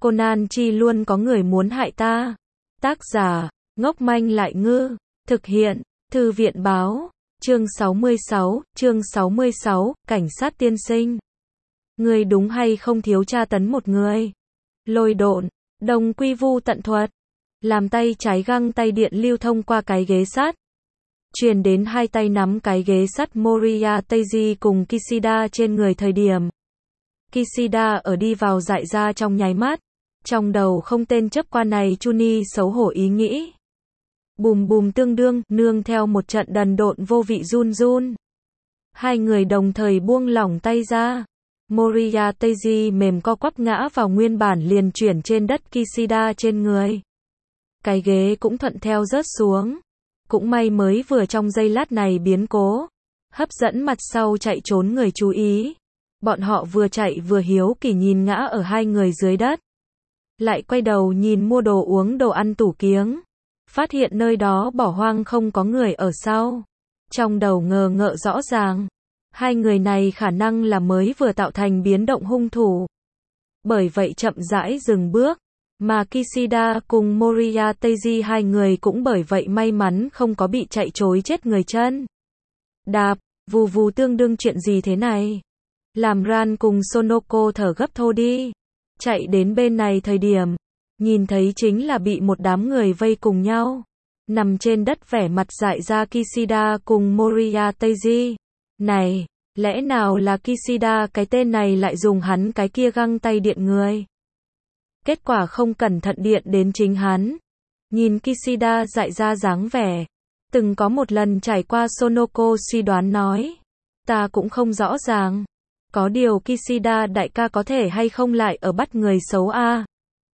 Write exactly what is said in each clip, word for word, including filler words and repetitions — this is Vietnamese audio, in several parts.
Conan chi luôn có người muốn hại ta. Tác giả, ngốc manh lại ngư. Thực hiện, Thư viện báo. Chương sáu mươi sáu, chương sáu mươi sáu, cảnh sát tiên sinh. Người đúng hay không thiếu tra tấn một người. Lôi độn, đồng quy vu tận thuật. Làm tay trái găng tay điện lưu thông qua cái ghế sắt. Truyền đến hai tay nắm cái ghế sắt Moriya Teiji cùng Kishida trên người thời điểm. Kishida ở đi vào dại ra trong nháy mắt. Trong đầu không tên chấp qua này Chuni xấu hổ ý nghĩ. Bùm bùm tương đương, nương theo một trận đần độn vô vị run run. Hai người đồng thời buông lỏng tay ra. Moriya Teiji mềm co quắp ngã vào nguyên bản liền chuyển trên đất Kishida trên người. Cái ghế cũng thuận theo rớt xuống. Cũng may mới vừa trong giây lát này biến cố. Hấp dẫn mặt sau chạy trốn người chú ý. Bọn họ vừa chạy vừa hiếu kỳ nhìn ngã ở hai người dưới đất. Lại quay đầu nhìn mua đồ uống đồ ăn tủ kiếng. Phát hiện nơi đó bỏ hoang không có người ở sau. Trong đầu ngờ ngợ rõ ràng. Hai người này khả năng là mới vừa tạo thành biến động hung thủ. Bởi vậy chậm rãi dừng bước. Mà Kishida cùng Moriya Teiji hai người cũng bởi vậy may mắn không có bị chạy trối chết người chân. Đạp, vù vù tương đương chuyện gì thế này? Làm Ran cùng Sonoko thở gấp thô đi. Chạy đến bên này thời điểm. Nhìn thấy chính là bị một đám người vây cùng nhau. Nằm trên đất vẻ mặt dại ra Kishida cùng Moriya Teiji. Này, lẽ nào là Kishida cái tên này lại dùng hắn cái kia găng tay điện người? Kết quả không cẩn thận điện đến chính hắn. Nhìn Kishida dại ra dáng vẻ. Từng có một lần trải qua Sonoko suy đoán nói. Ta cũng không rõ ràng. Có điều Kishida đại ca có thể hay không lại ở bắt người xấu a à?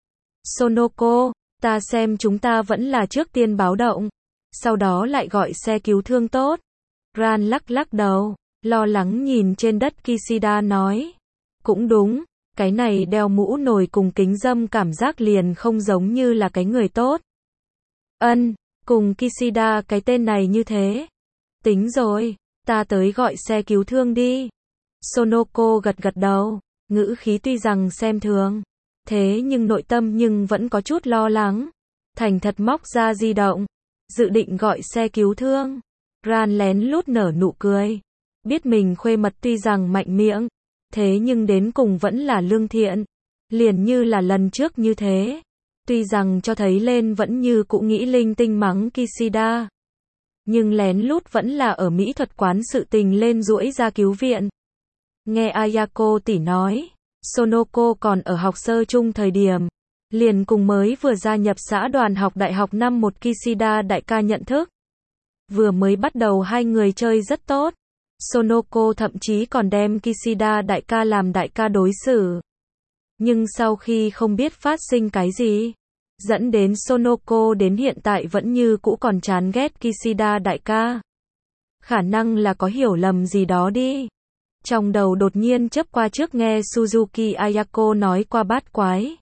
Sonoko, ta xem chúng ta vẫn là trước tiên báo động. Sau đó lại gọi xe cứu thương tốt. Ran lắc lắc đầu. Lo lắng nhìn trên đất Kishida nói. Cũng đúng. Cái này đeo mũ nồi cùng kính dâm cảm giác liền không giống như là cái người tốt. Ân, cùng Kishida cái tên này như thế. Tính rồi, ta tới gọi xe cứu thương đi. Sonoko gật gật đầu, ngữ khí tuy rằng xem thường. Thế nhưng nội tâm nhưng vẫn có chút lo lắng. Thành thật móc ra di động. Dự định gọi xe cứu thương. Ran lén lút nở nụ cười. Biết mình khuê mật tuy rằng mạnh miệng. Thế nhưng đến cùng vẫn là lương thiện. Liền như là lần trước như thế. Tuy rằng cho thấy lên vẫn như cũ nghĩ linh tinh mắng Kishida. Nhưng lén lút vẫn là ở mỹ thuật quán sự tình lên duỗi ra cứu viện. Nghe Ayako tỷ nói. Sonoko còn ở học sơ chung thời điểm. Liền cùng mới vừa gia nhập xã đoàn học đại học năm một Kishida đại ca nhận thức. Vừa mới bắt đầu hai người chơi rất tốt. Sonoko thậm chí còn đem Kishida đại ca làm đại ca đối xử. Nhưng sau khi không biết phát sinh cái gì, dẫn đến Sonoko đến hiện tại vẫn như cũ còn chán ghét Kishida đại ca. Khả năng là có hiểu lầm gì đó đi. Trong đầu đột nhiên chớp qua trước nghe Suzuki Ayako nói qua bát quái.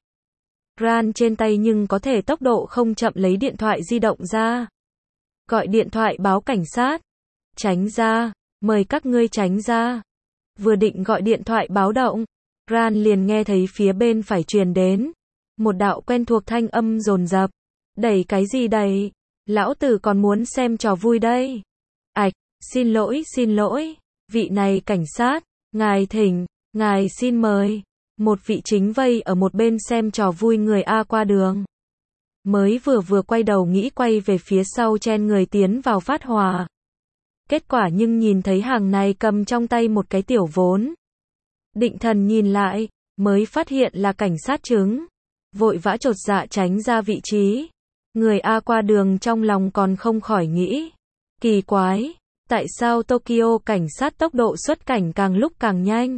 Ran trên tay nhưng có thể tốc độ không chậm lấy điện thoại di động ra. Gọi điện thoại báo cảnh sát. Tránh ra. Mời các ngươi tránh ra. Vừa định gọi điện thoại báo động. Ran liền nghe thấy phía bên phải truyền đến. Một đạo quen thuộc thanh âm dồn dập. Đẩy cái gì đẩy? Lão tử còn muốn xem trò vui đây. Ảch, xin lỗi xin lỗi. Vị này cảnh sát. Ngài thỉnh, ngài xin mời. Một vị chính vây ở một bên xem trò vui người A qua đường. Mới vừa vừa quay đầu nghĩ quay về phía sau chen người tiến vào phát hỏa. Kết quả nhưng nhìn thấy hàng này cầm trong tay một cái tiểu vốn. Định thần nhìn lại, mới phát hiện là cảnh sát trứng. Vội vã chột dạ tránh ra vị trí. Người A qua đường trong lòng còn không khỏi nghĩ. Kỳ quái, tại sao Tokyo cảnh sát tốc độ xuất cảnh càng lúc càng nhanh?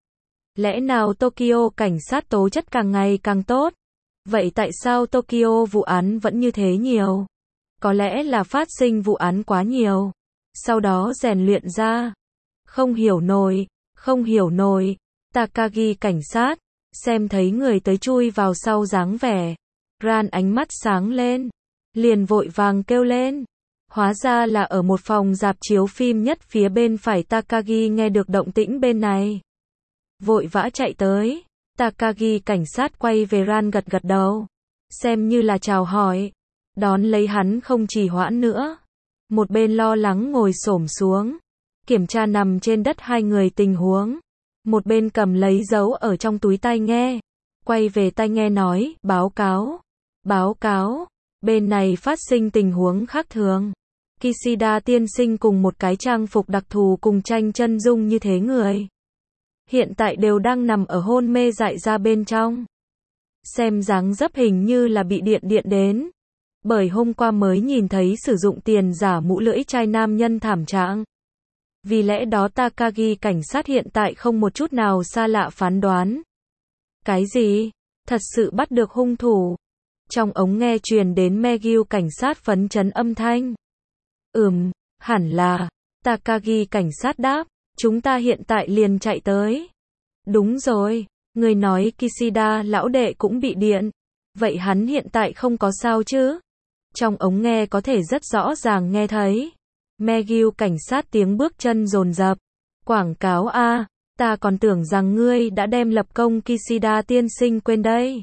Lẽ nào Tokyo cảnh sát tố chất càng ngày càng tốt? Vậy tại sao Tokyo vụ án vẫn như thế nhiều? Có lẽ là phát sinh vụ án quá nhiều. Sau đó rèn luyện ra. Không hiểu nổi, không hiểu nổi. Takagi cảnh sát, xem thấy người tới chui vào sau dáng vẻ. Ran ánh mắt sáng lên. Liền vội vàng kêu lên. Hóa ra là ở một phòng rạp chiếu phim nhất phía bên phải Takagi nghe được động tĩnh bên này. Vội vã chạy tới. Takagi cảnh sát quay về Ran gật gật đầu. Xem như là chào hỏi. Đón lấy hắn không trì hoãn nữa. Một bên lo lắng ngồi xổm xuống. Kiểm tra nằm trên đất hai người tình huống. Một bên cầm lấy dấu ở trong túi tai nghe. Quay về tai nghe nói, báo cáo. Báo cáo. Bên này phát sinh tình huống khác thường. Kishida tiên sinh cùng một cái trang phục đặc thù cùng tranh chân dung như thế người. Hiện tại đều đang nằm ở hôn mê dại ra bên trong. Xem dáng dấp hình như là bị điện điện đến. Bởi hôm qua mới nhìn thấy sử dụng tiền giả mũ lưỡi chai nam nhân thảm trạng. Vì lẽ đó Takagi cảnh sát hiện tại không một chút nào xa lạ phán đoán. Cái gì? Thật sự bắt được hung thủ. Trong ống nghe truyền đến Megyu cảnh sát phấn chấn âm thanh. Ừm, hẳn là. Takagi cảnh sát đáp. Chúng ta hiện tại liền chạy tới. Đúng rồi. Người nói Kishida lão đệ cũng bị điện. Vậy hắn hiện tại không có sao chứ? Trong ống nghe có thể rất rõ ràng nghe thấy. Megyu cảnh sát tiếng bước chân dồn dập. Quảng cáo a, ta còn tưởng rằng ngươi đã đem lập công Kishida tiên sinh quên đây.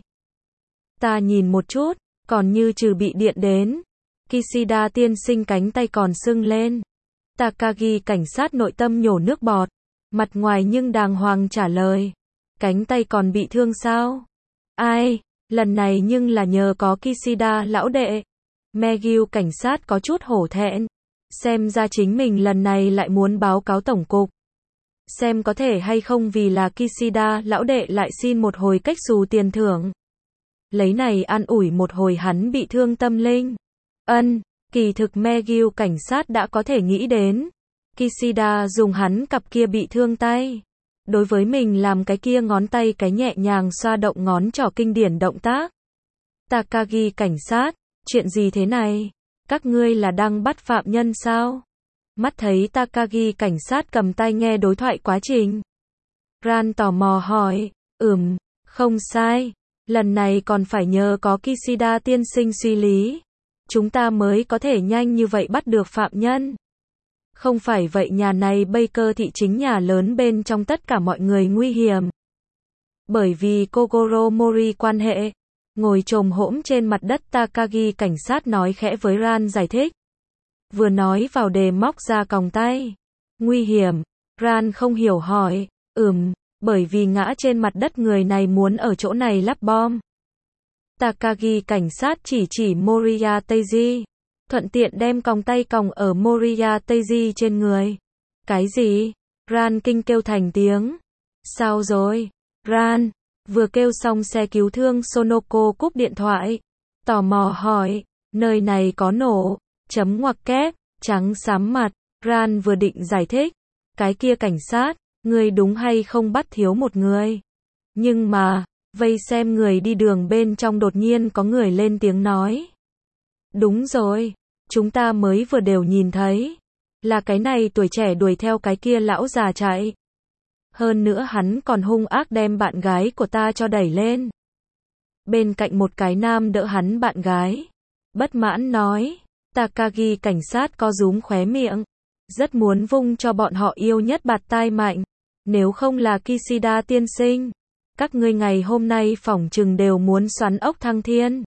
Ta nhìn một chút, còn như trừ bị điện đến. Kishida tiên sinh cánh tay còn sưng lên. Takagi cảnh sát nội tâm nhổ nước bọt. Mặt ngoài nhưng đàng hoàng trả lời. Cánh tay còn bị thương sao? Ai, lần này nhưng là nhờ có Kishida lão đệ. Megyu cảnh sát có chút hổ thẹn. Xem ra chính mình lần này lại muốn báo cáo tổng cục. Xem có thể hay không vì là Kishida lão đệ lại xin một hồi cách xù tiền thưởng. Lấy này an ủi một hồi hắn bị thương tâm linh. Ân, kỳ thực Megyu cảnh sát đã có thể nghĩ đến. Kishida dùng hắn cặp kia bị thương tay. Đối với mình làm cái kia ngón tay cái nhẹ nhàng xoa động ngón trỏ kinh điển động tác. Takagi cảnh sát, chuyện gì thế này? Các ngươi là đang bắt phạm nhân sao? Mắt thấy Takagi cảnh sát cầm tay nghe đối thoại quá trình. Ran tò mò hỏi, ừm, không sai. Lần này còn phải nhờ có Kishida tiên sinh suy lý. Chúng ta mới có thể nhanh như vậy bắt được phạm nhân. Không phải vậy nhà này Baker thị chính nhà lớn bên trong tất cả mọi người nguy hiểm. Bởi vì Kogoro Mori quan hệ. Ngồi chồm hỗn trên mặt đất Takagi cảnh sát nói khẽ với Ran giải thích. Vừa nói vào đề móc ra còng tay. Nguy hiểm. Ran không hiểu hỏi. Ừm, bởi vì ngã trên mặt đất người này muốn ở chỗ này lắp bom. Takagi cảnh sát chỉ chỉ Moriya Teiji. Thuận tiện đem còng tay còng ở Moriya Teiji trên người. Cái gì? Ran kinh kêu thành tiếng. Sao rồi? Ran. Vừa kêu xong xe cứu thương Sonoko cúp điện thoại. Tò mò hỏi. Nơi này có nổ. Chấm ngoặc kép. Trắng xám mặt. Ran vừa định giải thích. Cái kia cảnh sát. Người đúng hay không bắt thiếu một người. Nhưng mà. Vây xem người đi đường bên trong đột nhiên có người lên tiếng nói. Đúng rồi. Chúng ta mới vừa đều nhìn thấy. Là cái này tuổi trẻ đuổi theo cái kia lão già chạy. Hơn nữa hắn còn hung ác đem bạn gái của ta cho đẩy lên. Bên cạnh một cái nam đỡ hắn bạn gái. Bất mãn nói. Takagi cảnh sát co rúm khóe miệng. Rất muốn vung cho bọn họ yêu nhất bạt tai mạnh. Nếu không là Kishida tiên sinh. Các ngươi ngày hôm nay phỏng chừng đều muốn xoắn ốc thăng thiên.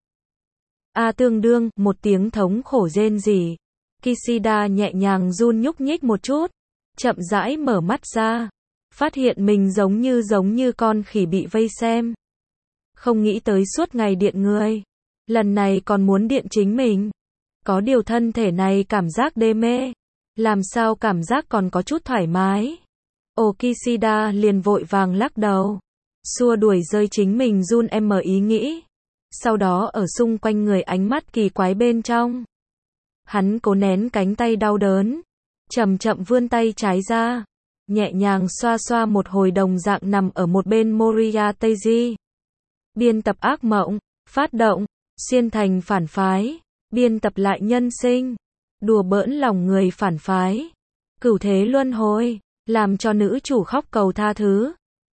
A tương đương, một tiếng thống khổ rên rỉ. Kishida nhẹ nhàng run nhúc nhích một chút. Chậm rãi mở mắt ra. Phát hiện mình giống như giống như con khỉ bị vây xem. Không nghĩ tới suốt ngày điện người. Lần này còn muốn điện chính mình. Có điều thân thể này cảm giác đê mê. Làm sao cảm giác còn có chút thoải mái. Ồ Kishida liền vội vàng lắc đầu. Xua đuổi rơi chính mình run em mở ý nghĩ. Sau đó ở xung quanh người ánh mắt kỳ quái bên trong. Hắn cố nén cánh tay đau đớn. Chậm chậm vươn tay trái ra. Nhẹ nhàng xoa xoa một hồi đồng dạng nằm ở một bên Moriya Teiji. Biên tập ác mộng, phát động, xuyên thành phản phái, biên tập lại nhân sinh, đùa bỡn lòng người phản phái, cửu thế luân hồi, làm cho nữ chủ khóc cầu tha thứ.